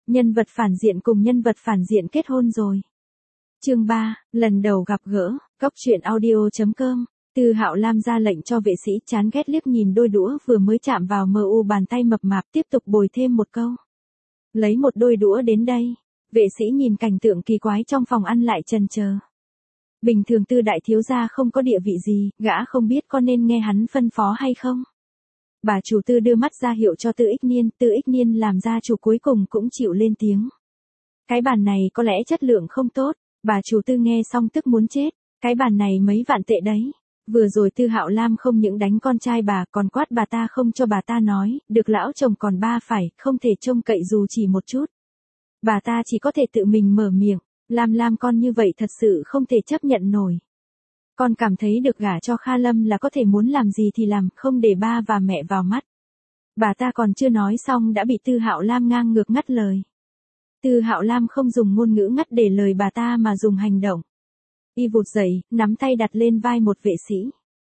Nhân vật phản diện cùng nhân vật phản diện kết hôn rồi. Chương 3, lần đầu gặp gỡ, Cóc truyện audio.com. Tư Hạo Lam ra lệnh cho vệ sĩ chán ghét liếc nhìn đôi đũa vừa mới chạm vào bàn tay mập mạp, tiếp tục bồi thêm một câu. Lấy một đôi đũa đến đây. Vệ sĩ nhìn cảnh tượng kỳ quái trong phòng ăn lại chần chờ. Bình thường Tư đại thiếu gia không có địa vị gì, gã không biết có nên nghe hắn phân phó hay không. Bà chủ Tư đưa mắt ra hiệu cho Tư Ích Niên làm gia chủ cuối cùng cũng chịu lên tiếng. Cái bàn này có lẽ chất lượng không tốt, bà chủ Tư nghe xong tức muốn chết, cái bàn này mấy vạn tệ đấy. Vừa rồi Tư Hạo Lam không những đánh con trai bà còn quát bà ta không cho bà ta nói, được lão chồng còn ba phải, không thể trông cậy dù chỉ một chút. Bà ta chỉ có thể tự mình mở miệng, Lam con như vậy thật sự không thể chấp nhận nổi. Con cảm thấy được gả cho Kha Lâm là có thể muốn làm gì thì làm, không để ba và mẹ vào mắt. Bà ta còn chưa nói xong đã bị Tư Hạo Lam ngang ngược ngắt lời. Tư Hạo Lam không dùng ngôn ngữ ngắt để lời bà ta mà dùng hành động. Y vụt dậy, nắm tay đặt lên vai một vệ sĩ.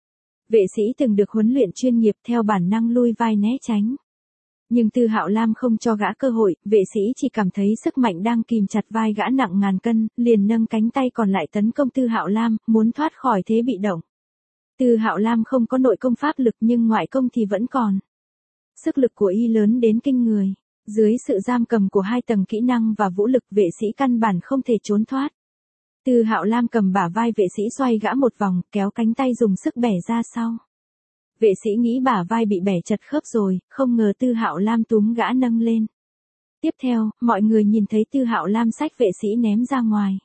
Vệ sĩ từng được huấn luyện chuyên nghiệp theo bản năng lui vai né tránh. Nhưng Tư Hạo Lam không cho gã cơ hội, vệ sĩ chỉ cảm thấy sức mạnh đang kìm chặt vai gã nặng ngàn cân, liền nâng cánh tay còn lại tấn công Tư Hạo Lam, muốn thoát khỏi thế bị động. Tư Hạo Lam không có nội công pháp lực nhưng ngoại công thì vẫn còn. Sức lực của y lớn đến kinh người. Dưới sự giam cầm của hai tầng kỹ năng và vũ lực, vệ sĩ căn bản không thể trốn thoát. Tư Hạo Lam cầm bả vai vệ sĩ xoay gã một vòng, kéo cánh tay dùng sức bẻ ra sau. Vệ sĩ nghĩ bả vai bị bẻ chật khớp rồi, không ngờ Tư Hạo Lam túm gã nâng lên. Tiếp theo, mọi người nhìn thấy Tư Hạo Lam xách vệ sĩ ném ra ngoài.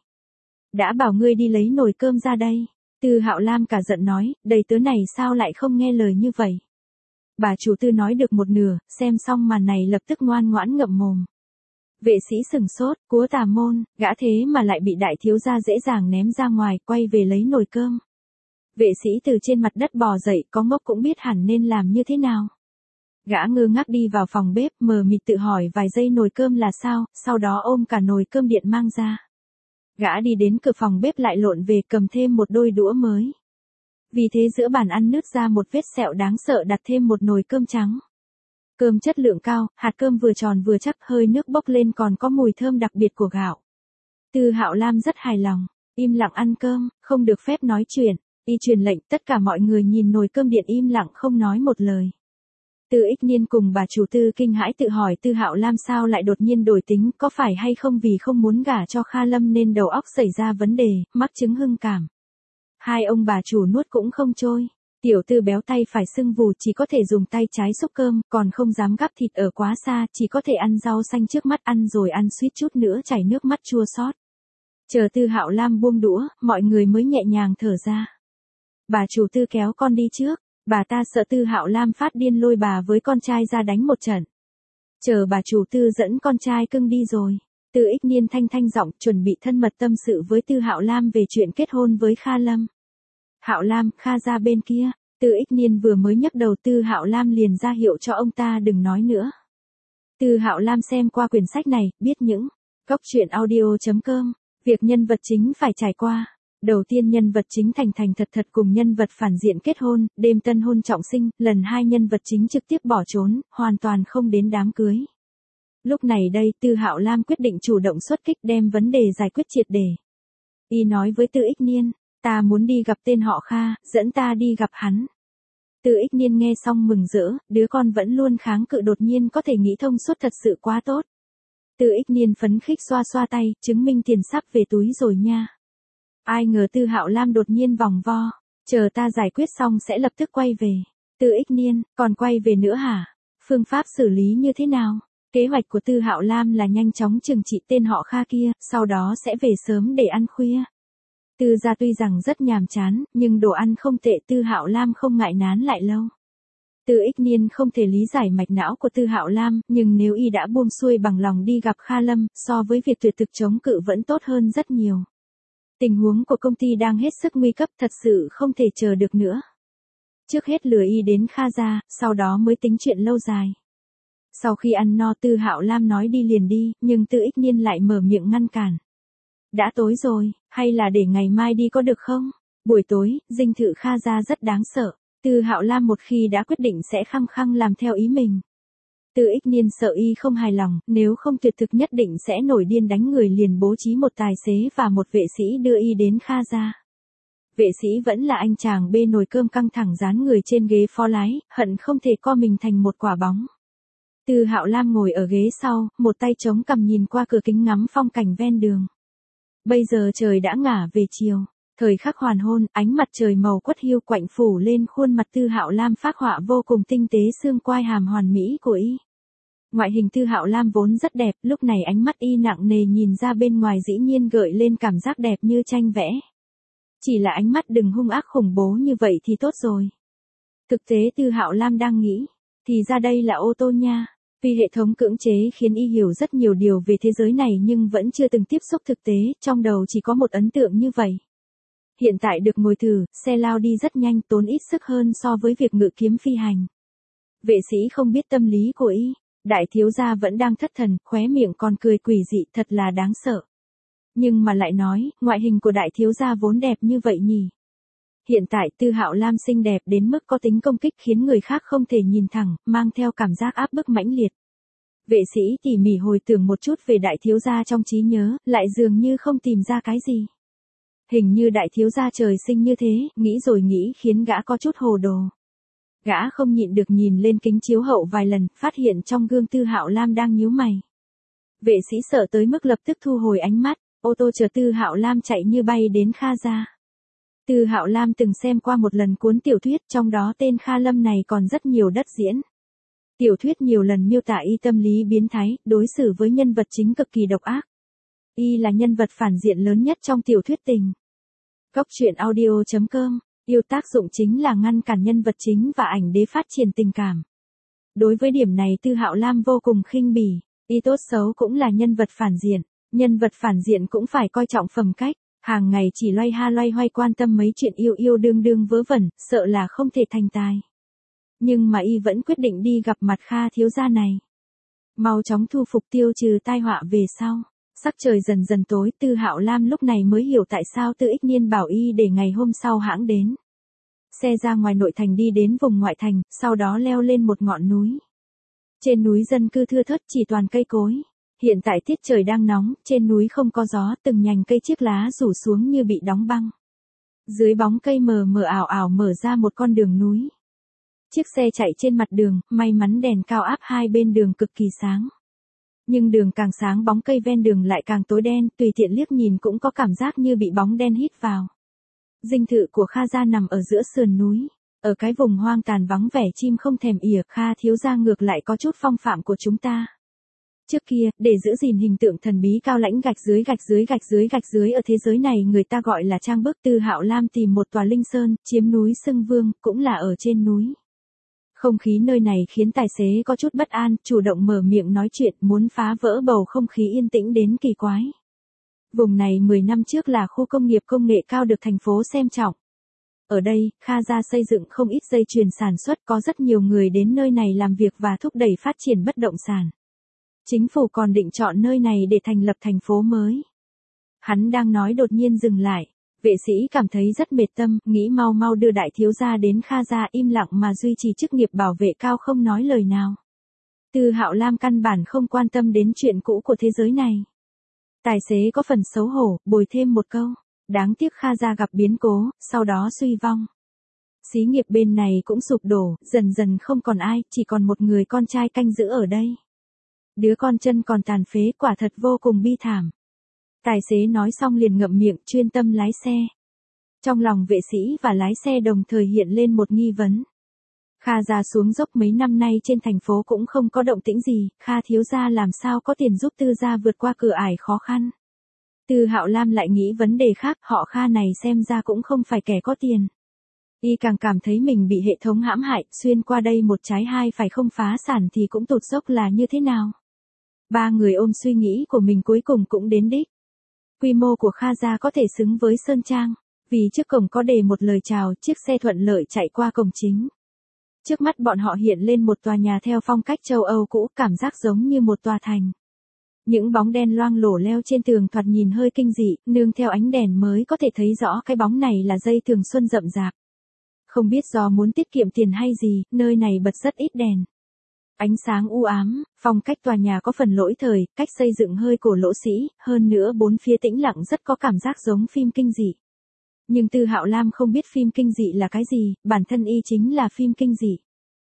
Đã bảo ngươi đi lấy nồi cơm ra đây. Tư Hạo Lam cả giận nói, đầy tớ này sao lại không nghe lời như vậy. Bà chủ Tư nói được một nửa, xem xong màn này lập tức ngoan ngoãn ngậm mồm. Vệ sĩ sừng sốt, cúa tà môn, gã thế mà lại bị đại thiếu gia dễ dàng ném ra ngoài, quay về lấy nồi cơm. Vệ sĩ từ trên mặt đất bò dậy, có ngốc cũng biết hẳn nên làm như thế nào. Gã ngơ ngác đi vào phòng bếp, mờ mịt tự hỏi vài giây nồi cơm là sao, sau đó ôm cả nồi cơm điện mang ra. Gã đi đến cửa phòng bếp lại lộn về cầm thêm một đôi đũa mới. Vì thế giữa bàn ăn nứt ra một vết sẹo đáng sợ, đặt thêm một nồi cơm trắng. Cơm chất lượng cao, hạt cơm vừa tròn vừa chắc, hơi nước bốc lên còn có mùi thơm đặc biệt của gạo. Tư Hạo Lam rất hài lòng, im lặng ăn cơm, không được phép nói chuyện. Y truyền lệnh, tất cả mọi người nhìn nồi cơm điện im lặng không nói một lời. Tư Ích Niên cùng bà chủ Tư kinh hãi tự hỏi Tư Hạo Lam sao lại đột nhiên đổi tính, có phải hay không vì không muốn gả cho Kha Lâm nên đầu óc xảy ra vấn đề, mắc chứng hưng cảm. Hai ông bà chủ nuốt cũng không trôi. Tiểu Tư béo tay phải sưng vù, chỉ có thể dùng tay trái xúc cơm, còn không dám gắp thịt ở quá xa, chỉ có thể ăn rau xanh trước mắt, ăn rồi ăn suýt chút nữa chảy nước mắt chua xót. Chờ Tư Hạo Lam buông đũa, mọi người mới nhẹ nhàng thở ra. Bà chủ Tư kéo con đi trước, bà ta sợ Tư Hạo Lam phát điên lôi bà với con trai ra đánh một trận. Chờ bà chủ Tư dẫn con trai cưng đi rồi, Tư Ích Niên thanh giọng chuẩn bị thân mật tâm sự với Tư Hạo Lam về chuyện kết hôn với Kha Lâm. Hạo Lam, Kha ra bên kia. Tư Ích Niên vừa mới nhấc đầu, Tư Hạo Lam liền ra hiệu cho ông ta đừng nói nữa. Tư Hạo Lam xem qua quyển sách này, biết những Cóc truyện audio.com, việc nhân vật chính phải trải qua. Đầu tiên nhân vật chính thành thật cùng nhân vật phản diện kết hôn, đêm tân hôn trọng sinh, lần hai nhân vật chính trực tiếp bỏ trốn, hoàn toàn không đến đám cưới. Lúc này đây Tư Hạo Lam quyết định chủ động xuất kích đem vấn đề giải quyết triệt để. Y nói với Tư Ích Niên, ta muốn đi gặp tên họ Kha, dẫn ta đi gặp hắn. Tư Ích Niên nghe xong mừng rỡ, đứa con vẫn luôn kháng cự đột nhiên có thể nghĩ thông suốt thật sự quá tốt. Tư Ích Niên phấn khích xoa xoa tay, chứng minh tiền sắp về túi rồi nha. Ai ngờ Tư Hạo Lam đột nhiên vòng vo, chờ ta giải quyết xong sẽ lập tức quay về. Tư Ích Niên, còn quay về nữa hả? Phương pháp xử lý như thế nào? Kế hoạch của Tư Hạo Lam là nhanh chóng trừng trị tên họ Kha kia, sau đó sẽ về sớm để ăn khuya. Tư gia tuy rằng rất nhàm chán, nhưng đồ ăn không tệ, Tư Hạo Lam không ngại nán lại lâu. Tư Ích Niên không thể lý giải mạch não của Tư Hạo Lam, nhưng nếu y đã buông xuôi bằng lòng đi gặp Kha Lâm, so với việc tuyệt thực chống cự vẫn tốt hơn rất nhiều. Tình huống của công ty đang hết sức nguy cấp, thật sự không thể chờ được nữa. Trước hết lừa y đến Kha gia, sau đó mới tính chuyện lâu dài. Sau khi ăn no, Tư Hạo Lam nói đi liền đi, nhưng Tư Ích Niên lại mở miệng ngăn cản. Đã tối rồi, hay là để ngày mai đi có được không? Buổi tối, dinh thự Kha gia rất đáng sợ. Tư Hạo Lam một khi đã quyết định sẽ khăng khăng làm theo ý mình. Từ Ích Niên sợ y không hài lòng, nếu không tuyệt thực nhất định sẽ nổi điên đánh người, liền bố trí một tài xế và một vệ sĩ đưa y đến Kha gia. Vệ sĩ vẫn là anh chàng bê nồi cơm căng thẳng dán người trên ghế phó lái, hận không thể co mình thành một quả bóng. Từ Hạo Lam ngồi ở ghế sau, một tay chống cằm nhìn qua cửa kính ngắm phong cảnh ven đường. Bây giờ trời đã ngả về chiều, thời khắc hoàn hôn, ánh mặt trời màu quất hiu quạnh phủ lên khuôn mặt Từ Hạo Lam phác họa vô cùng tinh tế xương quai hàm hoàn mỹ của y. Ngoại hình Từ Hạo Lam vốn rất đẹp, lúc này ánh mắt y nặng nề nhìn ra bên ngoài dĩ nhiên gợi lên cảm giác đẹp như tranh vẽ. Chỉ là ánh mắt đừng hung ác khủng bố như vậy thì tốt rồi. Thực tế Từ Hạo Lam đang nghĩ, thì ra đây là ô tô nha. Vì hệ thống cưỡng chế khiến y hiểu rất nhiều điều về thế giới này nhưng vẫn chưa từng tiếp xúc thực tế, trong đầu chỉ có một ấn tượng như vậy. Hiện tại được ngồi thử, xe lao đi rất nhanh, tốn ít sức hơn so với việc ngự kiếm phi hành. Vệ sĩ không biết tâm lý của y, đại thiếu gia vẫn đang thất thần, khóe miệng còn cười quỷ dị, thật là đáng sợ. Nhưng mà lại nói, ngoại hình của đại thiếu gia vốn đẹp như vậy nhỉ. Hiện tại Từ Hạo Lam xinh đẹp đến mức có tính công kích khiến người khác không thể nhìn thẳng, mang theo cảm giác áp bức mãnh liệt. Vệ sĩ tỉ mỉ hồi tưởng một chút về đại thiếu gia trong trí nhớ, lại dường như không tìm ra cái gì. Hình như đại thiếu gia trời sinh như thế, nghĩ rồi nghĩ khiến gã có chút hồ đồ. Gã không nhịn được nhìn lên kính chiếu hậu vài lần, phát hiện trong gương Từ Hạo Lam đang nhíu mày. Vệ sĩ sợ tới mức lập tức thu hồi ánh mắt, ô tô chở Từ Hạo Lam chạy như bay đến Kha gia. Từ Hạo Lam từng xem qua một lần cuốn tiểu thuyết, trong đó tên Kha Lâm này còn rất nhiều đất diễn. Tiểu thuyết nhiều lần miêu tả y tâm lý biến thái, đối xử với nhân vật chính cực kỳ độc ác. Y là nhân vật phản diện lớn nhất trong tiểu thuyết tình. Cốc truyện audio.com, yêu tác dụng chính là ngăn cản nhân vật chính và ảnh đế phát triển tình cảm. Đối với điểm này Từ Hạo Lam vô cùng khinh bỉ, y tốt xấu cũng là nhân vật phản diện, nhân vật phản diện cũng phải coi trọng phẩm cách. Hàng ngày chỉ loay ha loay hoay quan tâm mấy chuyện yêu yêu đương đương vớ vẩn, sợ là không thể thành tài. Nhưng mà y vẫn quyết định đi gặp mặt Kha thiếu gia này. Mau chóng thu phục tiêu trừ tai họa về sau. Sắc trời dần dần tối, Từ Hạo Lam lúc này mới hiểu tại sao Từ Ích Niên bảo y để ngày hôm sau hãng đến. Xe ra ngoài nội thành đi đến vùng ngoại thành, sau đó leo lên một ngọn núi. Trên núi dân cư thưa thớt chỉ toàn cây cối. Hiện tại tiết trời đang nóng, trên núi không có gió, từng nhành cây chiếc lá rủ xuống như bị đóng băng. Dưới bóng cây mờ mờ ảo ảo mở ra một con đường núi. Chiếc xe chạy trên mặt đường, may mắn đèn cao áp hai bên đường cực kỳ sáng. Nhưng đường càng sáng bóng cây ven đường lại càng tối đen, tùy tiện liếc nhìn cũng có cảm giác như bị bóng đen hít vào. Dinh thự của Kha gia nằm ở giữa sườn núi, ở cái vùng hoang tàn vắng vẻ chim không thèm ỉa, Kha thiếu gia ngược lại có chút phong phạm của chúng ta. Trước kia, để giữ gìn hình tượng thần bí cao lãnh gạch dưới ở thế giới này người ta gọi là trang bức. Từ Hạo Lam tìm một tòa linh sơn, chiếm núi xưng vương, cũng là ở trên núi. Không khí nơi này khiến tài xế có chút bất an, chủ động mở miệng nói chuyện, muốn phá vỡ bầu không khí yên tĩnh đến kỳ quái. Vùng này 10 năm trước là khu công nghiệp công nghệ cao được thành phố xem trọng. Ở đây, Kha gia xây dựng không ít dây chuyền sản xuất, có rất nhiều người đến nơi này làm việc và thúc đẩy phát triển bất động sản. Chính phủ còn định chọn nơi này để thành lập thành phố mới. Hắn đang nói đột nhiên dừng lại. Vệ sĩ cảm thấy rất mệt tâm, nghĩ mau mau đưa đại thiếu gia đến Kha gia, im lặng mà duy trì chức nghiệp bảo vệ cao không nói lời nào. Từ Hạo Lam căn bản không quan tâm đến chuyện cũ của thế giới này. Tài xế có phần xấu hổ, bồi thêm một câu. Đáng tiếc Kha gia gặp biến cố, sau đó suy vong. Xí nghiệp bên này cũng sụp đổ, dần dần không còn ai, chỉ còn một người con trai canh giữ ở đây. Đứa con chân còn tàn phế, quả thật vô cùng bi thảm. Tài xế nói xong liền ngậm miệng, chuyên tâm lái xe. Trong lòng vệ sĩ và lái xe đồng thời hiện lên một nghi vấn. Kha gia xuống dốc mấy năm nay trên thành phố cũng không có động tĩnh gì, Kha thiếu gia làm sao có tiền giúp Tư gia vượt qua cửa ải khó khăn. Từ Hạo Lam lại nghĩ vấn đề khác, họ Kha này xem ra cũng không phải kẻ có tiền. Y càng cảm thấy mình bị hệ thống hãm hại, xuyên qua đây một trái hai phải không phá sản thì cũng tụt dốc là như thế nào. Ba người ôm suy nghĩ của mình cuối cùng cũng đến đích. Quy mô của Kha gia có thể xứng với Sơn Trang, vì trước cổng có đề một lời chào, chiếc xe thuận lợi chạy qua cổng chính. Trước mắt bọn họ hiện lên một tòa nhà theo phong cách châu Âu cũ, cảm giác giống như một tòa thành. Những bóng đen loang lổ leo trên tường thoạt nhìn hơi kinh dị, nương theo ánh đèn mới có thể thấy rõ cái bóng này là dây tường xuân rậm rạp. Không biết do muốn tiết kiệm tiền hay gì, nơi này bật rất ít đèn. Ánh sáng u ám, phong cách tòa nhà có phần lỗi thời, cách xây dựng hơi cổ lỗ sĩ, hơn nữa bốn phía tĩnh lặng rất có cảm giác giống phim kinh dị. Nhưng Tư Hạo Lam không biết phim kinh dị là cái gì, bản thân y chính là phim kinh dị.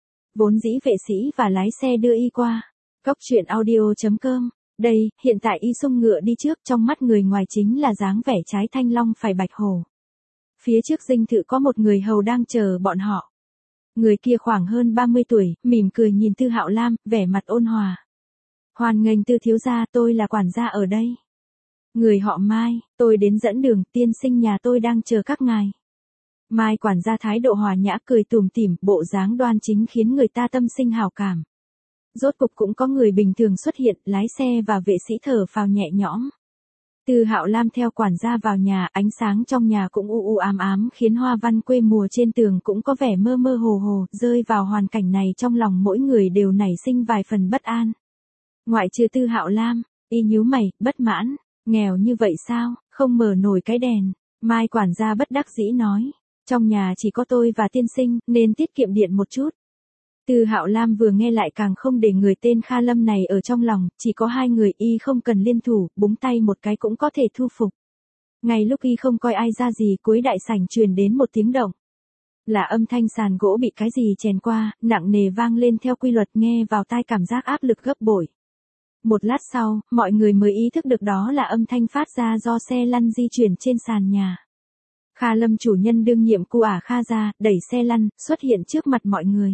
Vốn dĩ vệ sĩ và lái xe đưa y qua. Cốc truyện audio.com. Đây, hiện tại y xung ngựa đi trước, trong mắt người ngoài chính là dáng vẻ trái thanh long phải bạch hổ. Phía trước dinh thự có một người hầu đang chờ bọn họ. Người kia khoảng hơn 30 tuổi, mỉm cười nhìn Tư Hạo Lam, vẻ mặt ôn hòa. Hoan nghênh Tư thiếu gia, tôi là quản gia ở đây. Người họ Mai, tôi đến dẫn đường, tiên sinh nhà tôi đang chờ các ngài. Mai quản gia thái độ hòa nhã cười tủm tỉm, bộ dáng đoan chính khiến người ta tâm sinh hảo cảm. Rốt cục cũng có người bình thường xuất hiện, lái xe và vệ sĩ thở phào nhẹ nhõm. Tư Hạo Lam theo quản gia vào nhà, ánh sáng trong nhà cũng u u ám ám khiến hoa văn quê mùa trên tường cũng có vẻ mơ mơ hồ hồ, rơi vào hoàn cảnh này trong lòng mỗi người đều nảy sinh vài phần bất an. Ngoại trừ Tư Hạo Lam, y nhíu mày, bất mãn, nghèo như vậy sao, không mở nổi cái đèn. Mai quản gia bất đắc dĩ nói, trong nhà chỉ có tôi và tiên sinh, nên tiết kiệm điện một chút. Tư Hạo Lam vừa nghe lại càng không để người tên Kha Lâm này ở trong lòng, chỉ có hai người y không cần liên thủ, búng tay một cái cũng có thể thu phục. Ngay lúc y không coi ai ra gì, cuối đại sảnh truyền đến một tiếng động. Là âm thanh sàn gỗ bị cái gì chèn qua, nặng nề vang lên theo quy luật, nghe vào tai cảm giác áp lực gấp bội. Một lát sau, mọi người mới ý thức được đó là âm thanh phát ra do xe lăn di chuyển trên sàn nhà. Kha Lâm chủ nhân đương nhiệm cu ả Kha gia, đẩy xe lăn, xuất hiện trước mặt mọi người.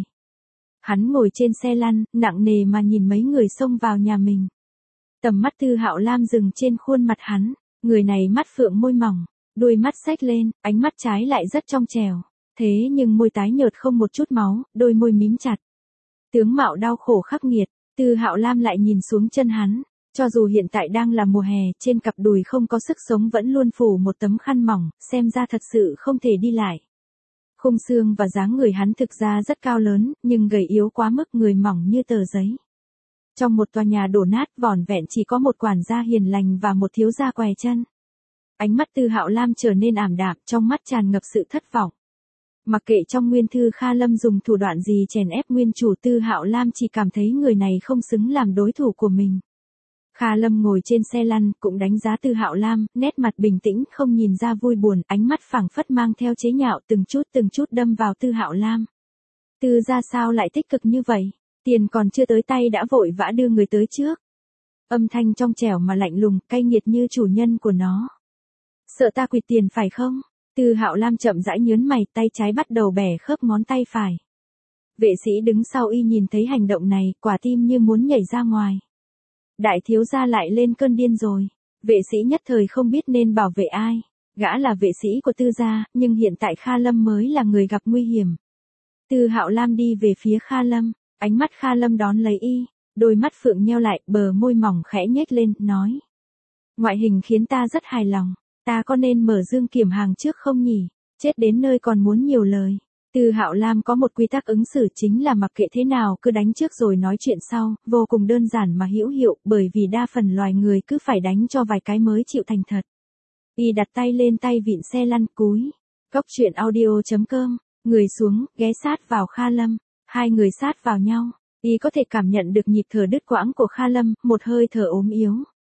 Hắn ngồi trên xe lăn, nặng nề mà nhìn mấy người xông vào nhà mình. Tầm mắt Tư Hạo Lam dừng trên khuôn mặt hắn, người này mắt phượng môi mỏng, đuôi mắt xếch lên, ánh mắt trái lại rất trong trẻo. Thế nhưng môi tái nhợt không một chút máu, đôi môi mím chặt. Tướng mạo đau khổ khắc nghiệt, Tư Hạo Lam lại nhìn xuống chân hắn. Cho dù hiện tại đang là mùa hè, trên cặp đùi không có sức sống vẫn luôn phủ một tấm khăn mỏng, xem ra thật sự không thể đi lại. Khung xương và dáng người hắn thực ra rất cao lớn, nhưng gầy yếu quá mức, người mỏng như tờ giấy. Trong một tòa nhà đổ nát vỏn vẹn chỉ có một quản gia hiền lành và một thiếu gia què chân. Ánh mắt Tư Hạo Lam trở nên ảm đạm, trong mắt tràn ngập sự thất vọng. Mặc kệ trong nguyên thư Kha Lâm dùng thủ đoạn gì chèn ép nguyên chủ, Tư Hạo Lam chỉ cảm thấy người này không xứng làm đối thủ của mình. Kha Lâm ngồi trên xe lăn, cũng đánh giá Tư Hạo Lam, nét mặt bình tĩnh, không nhìn ra vui buồn, ánh mắt phảng phất mang theo chế nhạo, từng chút đâm vào Tư Hạo Lam. Tư gia sao lại tích cực như vậy? Tiền còn chưa tới tay đã vội vã đưa người tới trước. Âm thanh trong trẻo mà lạnh lùng, cay nghiệt như chủ nhân của nó. Sợ ta quỵt tiền phải không? Tư Hạo Lam chậm rãi nhớn mày, tay trái bắt đầu bẻ khớp ngón tay phải. Vệ sĩ đứng sau y nhìn thấy hành động này, quả tim như muốn nhảy ra ngoài. Đại thiếu gia lại lên cơn điên rồi. Vệ sĩ nhất thời không biết nên bảo vệ ai. Gã là vệ sĩ của Tư gia, nhưng hiện tại Kha Lâm mới là người gặp nguy hiểm. Tư Hạo Lam đi về phía Kha Lâm, ánh mắt Kha Lâm đón lấy y, đôi mắt phượng nheo lại, bờ môi mỏng khẽ nhếch lên, nói. Ngoại hình khiến ta rất hài lòng, ta có nên mở dương kiểm hàng trước không nhỉ? Chết đến nơi còn muốn nhiều lời. Tư Hạo Lam có một quy tắc ứng xử, chính là mặc kệ thế nào cứ đánh trước rồi nói chuyện sau, vô cùng đơn giản mà hữu hiệu, bởi vì đa phần loài người cứ phải đánh cho vài cái mới chịu thành thật. Y đặt tay lên tay vịn xe lăn, cúi. Cốc truyện audio.com, người xuống, ghé sát vào Kha Lâm, hai người sát vào nhau. Y có thể cảm nhận được nhịp thở đứt quãng của Kha Lâm, một hơi thở ốm yếu.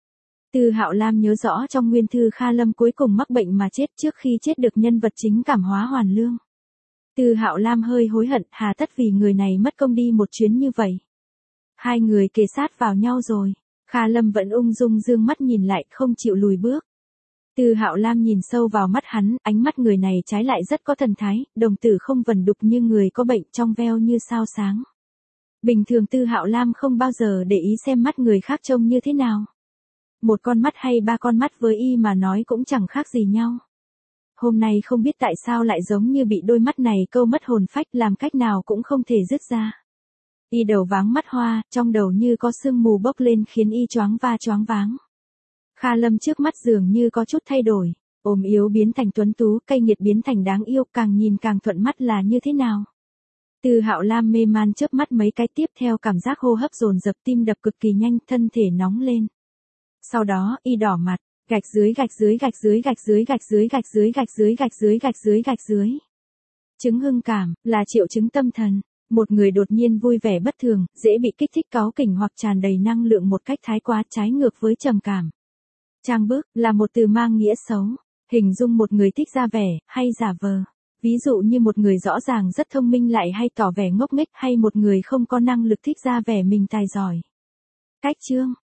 Tư Hạo Lam nhớ rõ trong nguyên thư Kha Lâm cuối cùng mắc bệnh mà chết, trước khi chết được nhân vật chính cảm hóa hoàn lương. Tư Hạo Lam hơi hối hận, hà tất vì người này mất công đi một chuyến như vậy. Hai người kề sát vào nhau rồi, Kha Lâm vẫn ung dung dương mắt nhìn lại, không chịu lùi bước. Tư Hạo Lam nhìn sâu vào mắt hắn, ánh mắt người này trái lại rất có thần thái, đồng tử không vần đục như người có bệnh, trong veo như sao sáng. Bình thường Tư Hạo Lam không bao giờ để ý xem mắt người khác trông như thế nào. Một con mắt hay ba con mắt với y mà nói cũng chẳng khác gì nhau. Hôm nay không biết tại sao lại giống như bị đôi mắt này câu mất hồn phách, làm cách nào cũng không thể dứt ra. Y đầu váng mắt hoa, trong đầu như có sương mù bốc lên khiến y choáng váng. Kha Lâm trước mắt dường như có chút thay đổi, ốm yếu biến thành tuấn tú, cay nghiệt biến thành đáng yêu, càng nhìn càng thuận mắt là như thế nào. Tư Hạo Lam mê man chớp mắt mấy cái, tiếp theo cảm giác hô hấp dồn dập, tim đập cực kỳ nhanh, thân thể nóng lên. Sau đó, y đỏ mặt, gạch dưới. Chứng hưng cảm, là triệu chứng tâm thần. Một người đột nhiên vui vẻ bất thường, dễ bị kích thích cáu kỉnh hoặc tràn đầy năng lượng một cách thái quá trái ngược với trầm cảm. Trang bức là một từ mang nghĩa xấu, hình dung một người thích ra vẻ, hay giả vờ. Ví dụ như một người rõ ràng rất thông minh lại hay tỏ vẻ ngốc nghếch hay một người không có năng lực thích ra vẻ mình tài giỏi. Cách chương